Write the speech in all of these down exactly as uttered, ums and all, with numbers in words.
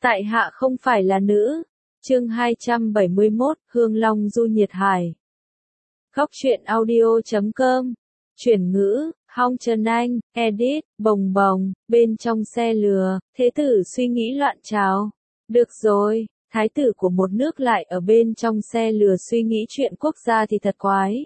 Tại hạ không phải là nữ. Chương hai trăm bảy mươi mốt, Hương Long du nhiệt hải. Góc truyện audio chấm com. Chuyển ngữ, Hong Trần Anh, edit, bồng bồng, bên trong xe lừa, thế tử suy nghĩ loạn trào. Được rồi, thái tử của một nước lại ở bên trong xe lừa suy nghĩ chuyện quốc gia thì thật quái.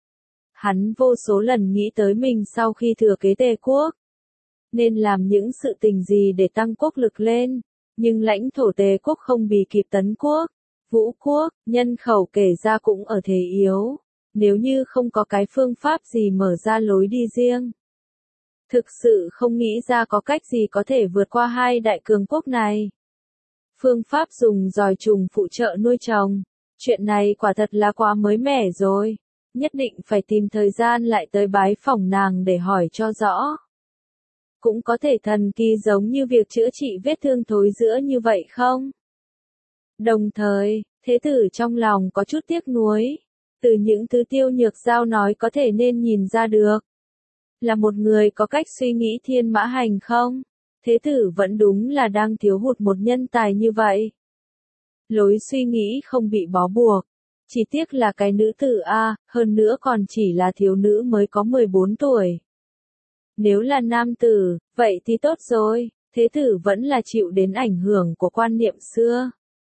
Hắn vô số lần nghĩ tới mình sau khi thừa kế Tề quốc. Nên làm những sự tình gì để tăng quốc lực lên. Nhưng lãnh thổ Tề quốc không bì kịp Tấn quốc, Vũ quốc, nhân khẩu kể ra cũng ở thế yếu. Nếu như không có cái phương pháp gì mở ra lối đi riêng. Thực sự không nghĩ ra có cách gì có thể vượt qua hai đại cường quốc này. Phương pháp dùng giòi trùng phụ trợ nuôi trồng. Chuyện này quả thật là quá mới mẻ rồi. Nhất định phải tìm thời gian lại tới bái phỏng nàng để hỏi cho rõ. Cũng có thể thần kỳ giống như việc chữa trị vết thương thối rữa như vậy không? Đồng thời, thế tử trong lòng có chút tiếc nuối. Từ những thứ Tiêu Nhược Giao nói có thể nên nhìn ra được. Là một người có cách suy nghĩ thiên mã hành không? Thế tử vẫn đúng là đang thiếu hụt một nhân tài như vậy. Lối suy nghĩ không bị bó buộc. Chỉ tiếc là cái nữ tử A, hơn nữa còn chỉ là thiếu nữ mới có mười bốn tuổi. Nếu là nam tử, vậy thì tốt rồi, thế tử vẫn là chịu đến ảnh hưởng của quan niệm xưa.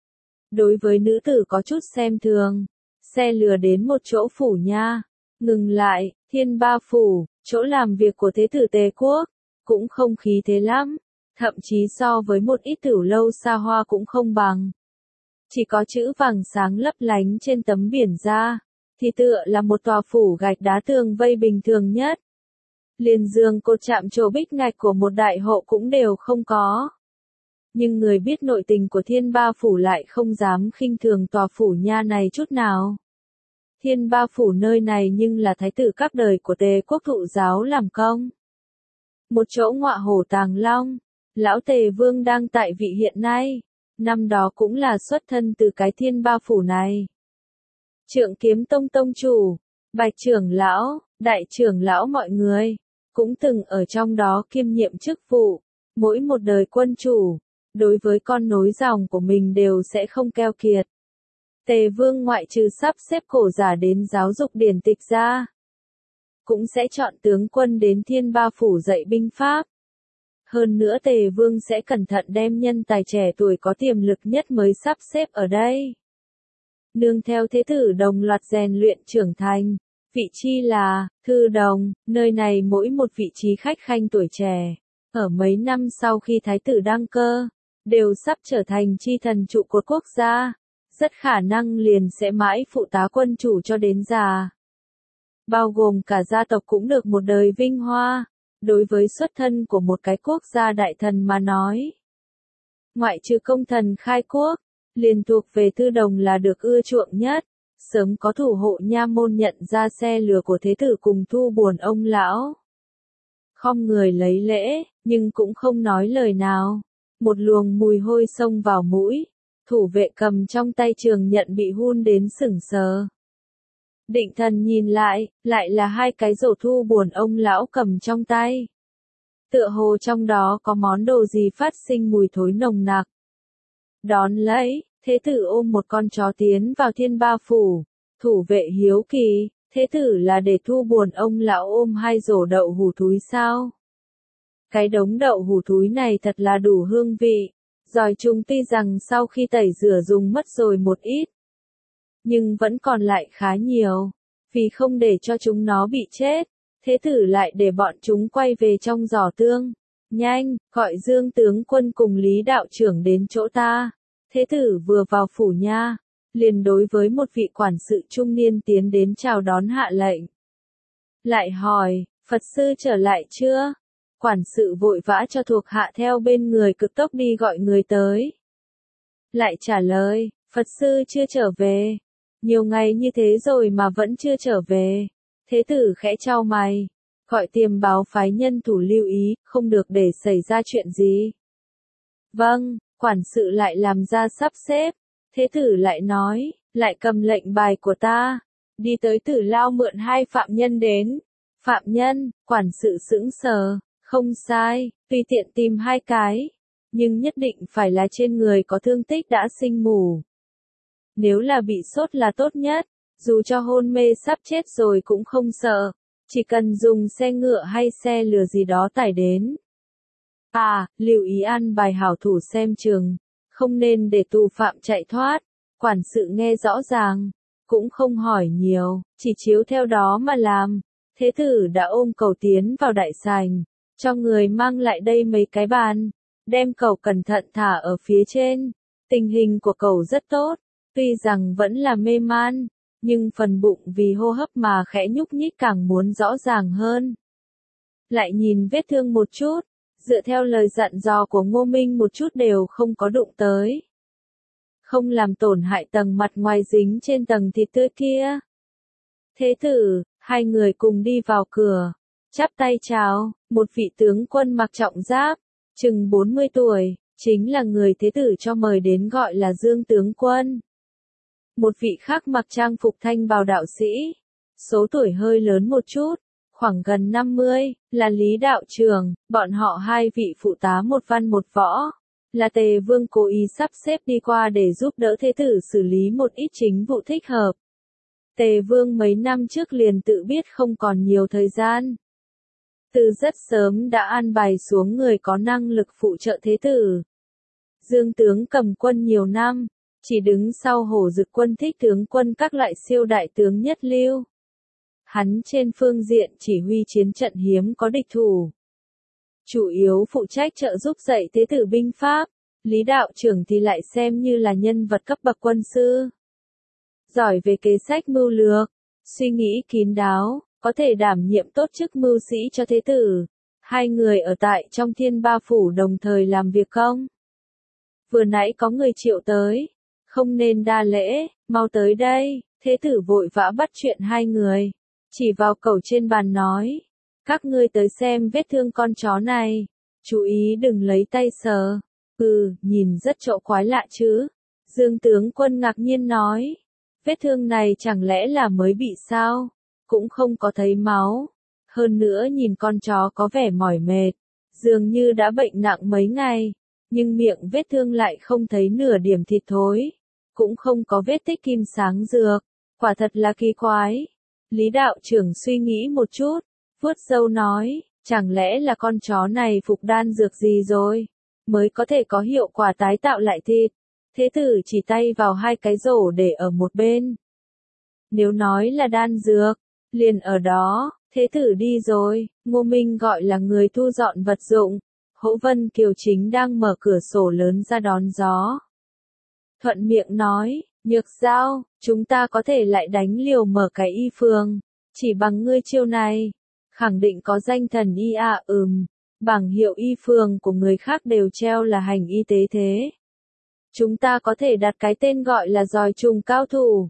Đối với nữ tử có chút xem thường, xe lừa đến một chỗ phủ nha, ngừng lại, Thiên Ba phủ, chỗ làm việc của thế tử Tề quốc, cũng không khí thế lắm, thậm chí so với một ít tửu lâu xa hoa cũng không bằng. Chỉ có chữ vàng sáng lấp lánh trên tấm biển ra, thì tựa là một tòa phủ gạch đá tường vây bình thường nhất. Liền giường cột chạm trổ bích ngạch của một đại hộ cũng đều không có. Nhưng người biết nội tình của Thiên Ba phủ lại không dám khinh thường tòa phủ nha này chút nào. Thiên Ba phủ nơi này nhưng là thái tử các đời của Tề quốc thụ giáo làm công. Một chỗ ngọa hổ tàng long, lão Tề vương đang tại vị hiện nay, năm đó cũng là xuất thân từ cái Thiên Ba phủ này. Trượng Kiếm Tông tông chủ, Bạch trưởng lão, đại trưởng lão mọi người, cũng từng ở trong đó kiêm nhiệm chức vụ, mỗi một đời quân chủ, đối với con nối dòng của mình đều sẽ không keo kiệt. Tề vương ngoại trừ sắp xếp cổ giả đến giáo dục điển tịch ra, cũng sẽ chọn tướng quân đến Thiên Ba phủ dạy binh pháp. Hơn nữa Tề vương sẽ cẩn thận đem nhân tài trẻ tuổi có tiềm lực nhất mới sắp xếp ở đây. Nương theo thế tử đồng loạt rèn luyện trưởng thành. Vị chi là, thư đồng, nơi này mỗi một vị trí khách khanh tuổi trẻ, ở mấy năm sau khi thái tử đăng cơ, đều sắp trở thành chi thần trụ cột quốc gia, rất khả năng liền sẽ mãi phụ tá quân chủ cho đến già. Bao gồm cả gia tộc cũng được một đời vinh hoa, đối với xuất thân của một cái quốc gia đại thần mà nói. Ngoại trừ công thần khai quốc, liền thuộc về thư đồng là được ưa chuộng nhất. Sớm có thủ hộ nha môn nhận ra xe lừa của thế tử cùng thu buồn ông lão. Khom người lấy lễ, nhưng cũng không nói lời nào. Một luồng mùi hôi xông vào mũi, thủ vệ cầm trong tay trường nhận bị hun đến sửng sờ. Định thần nhìn lại, lại là hai cái rổ thu buồn ông lão cầm trong tay. Tựa hồ trong đó có món đồ gì phát sinh mùi thối nồng nặc. Đón lấy. Thế tử ôm một con chó tiến vào Thiên Ba phủ, thủ vệ hiếu kỳ, thế tử là để thu buồn ông lão ôm hai rổ đậu hủ thúi sao? Cái đống đậu hủ thúi này thật là đủ hương vị, giòi trùng tuy rằng sau khi tẩy rửa dùng mất rồi một ít, nhưng vẫn còn lại khá nhiều, vì không để cho chúng nó bị chết, thế tử lại để bọn chúng quay về trong giỏ tương. Nhanh, gọi Dương tướng quân cùng Lý đạo trưởng đến chỗ ta. Thế tử vừa vào phủ nha, liền đối với một vị quản sự trung niên tiến đến chào đón hạ lệnh. Lại hỏi, Phật sư trở lại chưa? Quản sự vội vã cho thuộc hạ theo bên người cực tốc đi gọi người tới. Lại trả lời, Phật sư chưa trở về. Nhiều ngày như thế rồi mà vẫn chưa trở về. Thế tử khẽ chau mày, gọi tiềm báo phái nhân thủ lưu ý, không được để xảy ra chuyện gì. Vâng. Quản sự lại làm ra sắp xếp, thế tử lại nói, lại cầm lệnh bài của ta, đi tới Tử Lao mượn hai phạm nhân đến. Phạm nhân, quản sự sững sờ, không sai, tùy tiện tìm hai cái. nhưng nhất định phải là trên người có thương tích đã sinh mù. Nếu là bị sốt là tốt nhất, dù cho hôn mê sắp chết rồi cũng không sợ, chỉ cần dùng xe ngựa hay xe lừa gì đó tải đến. À, lưu ý ăn bài hảo thủ xem chừng, không nên để tù phạm chạy thoát, quản sự nghe rõ ràng, cũng không hỏi nhiều, chỉ chiếu theo đó mà làm. Thế tử đã ôm cẩu tiến vào đại sảnh, cho người mang lại đây mấy cái bàn, đem cẩu cẩn thận thả ở phía trên. Tình hình của cẩu rất tốt, tuy rằng vẫn là mê man, nhưng phần bụng vì hô hấp mà khẽ nhúc nhích càng muốn rõ ràng hơn. Lại nhìn vết thương một chút, dựa theo lời dặn dò của Ngô Minh một chút đều không có đụng tới. Không làm tổn hại tầng mặt ngoài dính trên tầng thịt tươi kia. Thế tử, hai người cùng đi vào cửa, chắp tay chào, một vị tướng quân mặc trọng giáp, chừng bốn mươi tuổi, chính là người thế tử cho mời đến gọi là Dương tướng quân. Một vị khác mặc trang phục thanh bào đạo sĩ, số tuổi hơi lớn một chút, khoảng gần năm mươi, là Lý đạo trưởng, bọn họ hai vị phụ tá một văn một võ, là Tề Vương cố ý sắp xếp đi qua để giúp đỡ thế tử xử lý một ít chính vụ thích hợp. Tề Vương mấy năm trước liền tự biết không còn nhiều thời gian. Từ rất sớm đã an bài xuống người có năng lực phụ trợ thế tử. Dương tướng cầm quân nhiều năm, chỉ đứng sau Hổ Dực quân Thích tướng quân các loại siêu đại tướng nhất lưu. Hắn trên phương diện chỉ huy chiến trận hiếm có địch thủ. Chủ yếu phụ trách trợ giúp dạy thế tử binh pháp, Lý đạo trưởng thì lại xem như là nhân vật cấp bậc quân sư. Giỏi về kế sách mưu lược, suy nghĩ kín đáo, có thể đảm nhiệm tốt chức mưu sĩ cho thế tử. Hai người ở tại trong Thiên Ba Phủ đồng thời làm việc không? Vừa nãy có người triệu tới, không nên đa lễ, mau tới đây. Thế tử vội vã bắt chuyện hai người, chỉ vào cẩu trên bàn nói, các ngươi tới xem vết thương con chó này, chú ý đừng lấy tay sờ. Ừ, nhìn rất trộ quái lạ chứ. Dương tướng quân ngạc nhiên nói, vết thương này chẳng lẽ là mới bị sao? Cũng không có thấy máu. Hơn nữa nhìn con chó có vẻ mỏi mệt, dường như đã bệnh nặng mấy ngày, nhưng miệng vết thương lại không thấy nửa điểm thịt thối, cũng không có vết tích kim sáng dược, quả thật là kỳ quái. Lý đạo trưởng suy nghĩ một chút, vuốt râu nói, chẳng lẽ là con chó này phục đan dược gì rồi, mới có thể có hiệu quả tái tạo lại thịt. Thế tử chỉ tay vào hai cái rổ để ở một bên. Nếu nói là đan dược, liền ở đó. Thế tử đi rồi, Ngô Minh gọi là người thu dọn vật dụng. Hỗ Vân Kiều chính đang mở cửa sổ lớn ra đón gió. Thuận miệng nói, Nhược Giao, chúng ta có thể lại đánh liều mở cái y phường. Chỉ bằng ngươi chiêu này, khẳng định có danh thần y à ừm, bảng hiệu y phường của người khác đều treo là hành y tế thế. Chúng ta có thể đặt cái tên gọi là giỏi trùng cao thủ.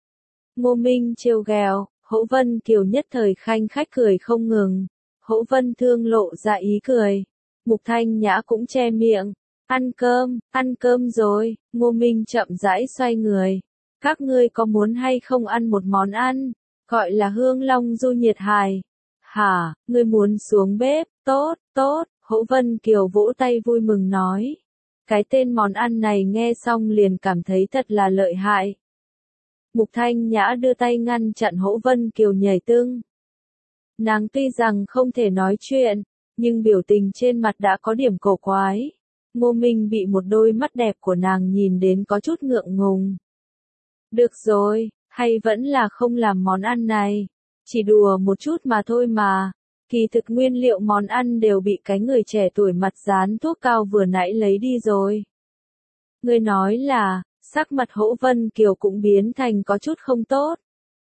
Ngô Minh trêu ghẹo. Hỗ Vân Kiều nhất thời khanh khách cười không ngừng. Hỗ Vân Thương lộ ra ý cười. Mục Thanh Nhã cũng che miệng. Ăn cơm, ăn cơm rồi. Ngô Minh chậm rãi xoay người. Các ngươi có muốn hay không ăn một món ăn, gọi là hương long du nhiệt hài? Hả, ngươi muốn xuống bếp? Tốt, tốt. Hỗ Vân Kiều vỗ tay vui mừng nói. Cái tên món ăn này nghe xong liền cảm thấy thật là lợi hại. Mục Thanh Nhã đưa tay ngăn chặn Hỗ Vân Kiều nhảy tưng. Nàng tuy rằng không thể nói chuyện, nhưng biểu tình trên mặt đã có điểm cổ quái. Ngô Minh bị một đôi mắt đẹp của nàng nhìn đến có chút ngượng ngùng. Được rồi, hay vẫn là không làm món ăn này. Chỉ đùa một chút mà thôi mà. Kỳ thực nguyên liệu món ăn đều bị cái người trẻ tuổi mặt dán thuốc cao vừa nãy lấy đi rồi. Người nói là, sắc mặt Hỗ Vân Kiều cũng biến thành có chút không tốt.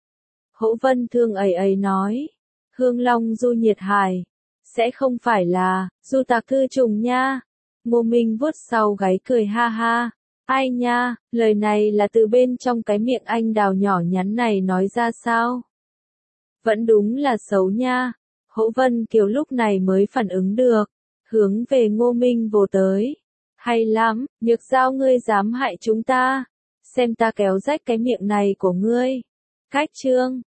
Hỗ Vân Thương ầy ầy nói, hương long du nhiệt hài, sẽ không phải là, du tạc thư trùng nha. Ngô Minh vuốt sau gáy cười ha ha, ai nha, lời này là từ bên trong cái miệng anh đào nhỏ nhắn này nói ra sao? Vẫn đúng là xấu nha. Hỗ Vân Kiều lúc này mới phản ứng được, hướng về Ngô Minh vồ tới. Hay lắm, Nhược Giao ngươi dám hại chúng ta, xem ta kéo rách cái miệng này của ngươi. Cách chương